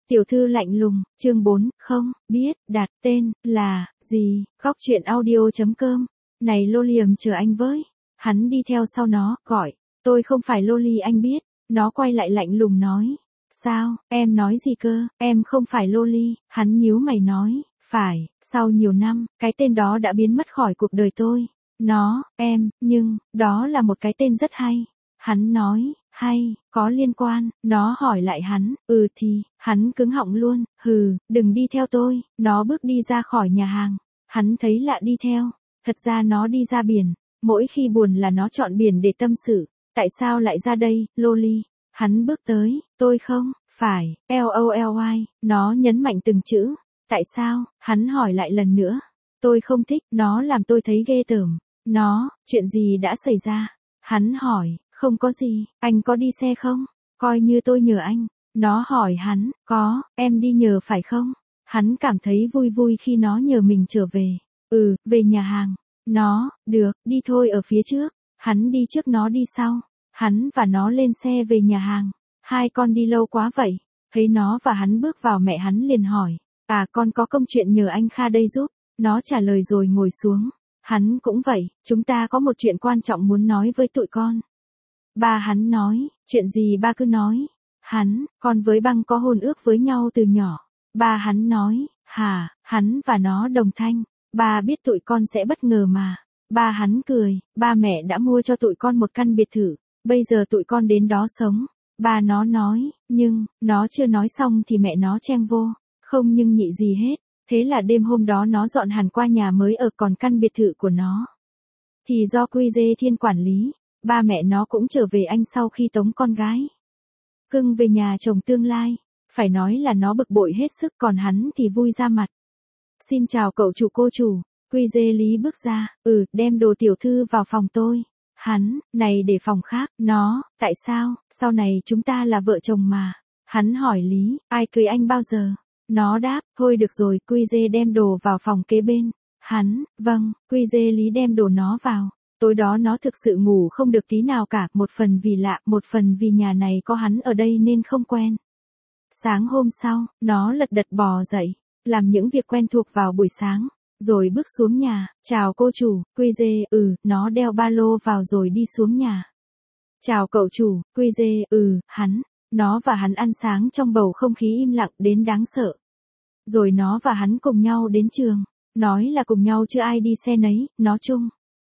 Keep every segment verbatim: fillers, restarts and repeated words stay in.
Tiểu thư lạnh lùng, chương bốn, không, biết, đặt tên, là, gì, góc chuyện audio.com, này Lolium chờ anh với. Hắn đi theo sau nó, gọi, tôi không phải Loli anh biết, nó quay lại lạnh lùng nói. Sao, em nói gì cơ, em không phải Loli, hắn nhíu mày nói, phải, sau nhiều năm, cái tên đó đã biến mất khỏi cuộc đời tôi. Nó, em, nhưng, đó là một cái tên rất hay. Hắn nói, hay, có liên quan, nó hỏi lại hắn, ừ thì, hắn cứng họng luôn, hừ, đừng đi theo tôi, nó bước đi ra khỏi nhà hàng. Hắn thấy lạ đi theo, thật ra nó đi ra biển, mỗi khi buồn là nó chọn biển để tâm sự, tại sao lại ra đây, Loli? Hắn bước tới, tôi không, phải, Loli, nó nhấn mạnh từng chữ, tại sao, hắn hỏi lại lần nữa, tôi không thích, nó làm tôi thấy ghê tởm, nó, chuyện gì đã xảy ra? Hắn hỏi, không có gì, anh có đi xe không? Coi như tôi nhờ anh. Nó hỏi hắn, có, em đi nhờ phải không? Hắn cảm thấy vui vui khi nó nhờ mình trở về. Ừ, về nhà hàng. Nó, được, đi thôi ở phía trước. Hắn đi trước nó đi sau. Hắn và nó lên xe về nhà hàng. Hai con đi lâu quá vậy. Thấy nó và hắn bước vào mẹ hắn liền hỏi. À con có công chuyện nhờ anh Kha đây giúp. Nó trả lời rồi ngồi xuống. Hắn cũng vậy, chúng ta có một chuyện quan trọng muốn nói với tụi con. Ba hắn nói, chuyện gì ba cứ nói. Hắn, con với Băng có hôn ước với nhau từ nhỏ. Ba hắn nói, hả, hắn và nó đồng thanh. Ba biết tụi con sẽ bất ngờ mà. Ba hắn cười, ba mẹ đã mua cho tụi con một căn biệt thự. Bây giờ tụi con đến đó sống. Ba nó nói, nhưng, nó chưa nói xong thì mẹ nó chen vô. Không nhưng nhị gì hết. Thế là đêm hôm đó nó dọn hẳn qua nhà mới ở còn căn biệt thự của nó. Thì do Quy Dê Thiên quản lý. Ba mẹ nó cũng trở về anh sau khi tống con gái cưng về nhà chồng tương lai. Phải nói là nó bực bội hết sức còn hắn thì vui ra mặt. Xin chào cậu chủ cô chủ. Quy Dê Lý bước ra. Ừ, đem đồ tiểu thư vào phòng tôi. Hắn, này để phòng khác. Nó, tại sao, sau này chúng ta là vợ chồng mà. Hắn hỏi Lý, ai cưới anh bao giờ? Nó đáp, thôi được rồi, Quy Dê đem đồ vào phòng kế bên. Hắn, vâng, Quy Dê Lý đem đồ nó vào. Tối đó nó thực sự ngủ không được tí nào cả, một phần vì lạ, một phần vì nhà này có hắn ở đây nên không quen. Sáng hôm sau, nó lật đật bò dậy, làm những việc quen thuộc vào buổi sáng, rồi bước xuống nhà, chào cô chủ, Quy Dê, ừ, nó đeo ba lô vào rồi đi xuống nhà. Chào cậu chủ, Quy Dê, ừ, hắn, nó và hắn ăn sáng trong bầu không khí im lặng đến đáng sợ. Rồi nó và hắn cùng nhau đến trường, nói là cùng nhau chứ ai đi xe nấy, nó chung.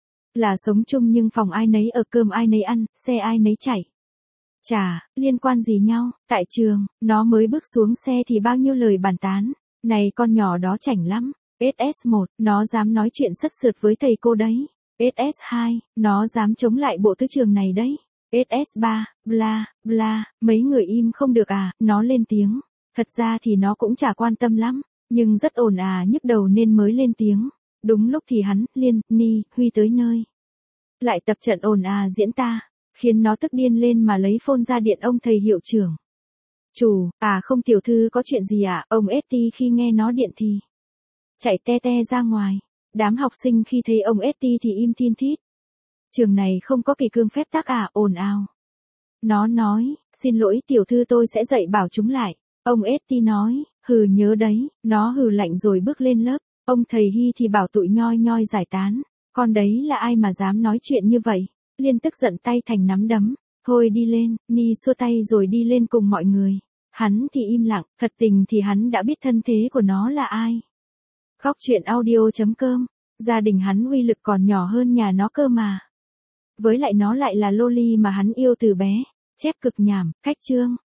Là sống chung nhưng phòng ai nấy ở cơm ai nấy ăn, xe ai nấy chạy. Chả, liên quan gì nhau, tại trường, nó mới bước xuống xe thì bao nhiêu lời bàn tán. Này con nhỏ đó chảnh lắm. ét ét một, nó dám nói chuyện sất sượt với thầy cô đấy. ét ét hai, nó dám chống lại bộ tư trường này đấy. ét ét ba, bla, bla, mấy người im không được à, nó lên tiếng. Thật ra thì nó cũng chả quan tâm lắm, nhưng rất ồn à nhức đầu nên mới lên tiếng. Đúng lúc thì hắn, Liên, Ni, Huy tới nơi. Lại tập trận ồn à diễn ta, khiến nó tức điên lên mà lấy phone ra điện ông thầy hiệu trưởng. Chủ, à không tiểu thư có chuyện gì à, ông Esti khi nghe nó điện thì chạy te te ra ngoài. Đám học sinh khi thấy ông Esti thì im thin thít. Trường này không có kỷ cương phép tắc à, ồn ào. Nó nói, xin lỗi tiểu thư tôi sẽ dạy bảo chúng lại. Ông Esti nói, hừ nhớ đấy, nó hừ lạnh rồi bước lên lớp. Ông thầy Hy thì bảo tụi nhoi nhoi giải tán. Con đấy là ai mà dám nói chuyện như vậy? Liên tức giận tay thành nắm đấm. Thôi đi lên, Ni xua tay rồi đi lên cùng mọi người. Hắn thì im lặng, thật tình thì hắn đã biết thân thế của nó là ai. Góc chuyện audio.com, gia đình hắn uy lực còn nhỏ hơn nhà nó cơ mà. Với lại nó lại là Loli mà hắn yêu từ bé. Chép cực nhảm, cách chương.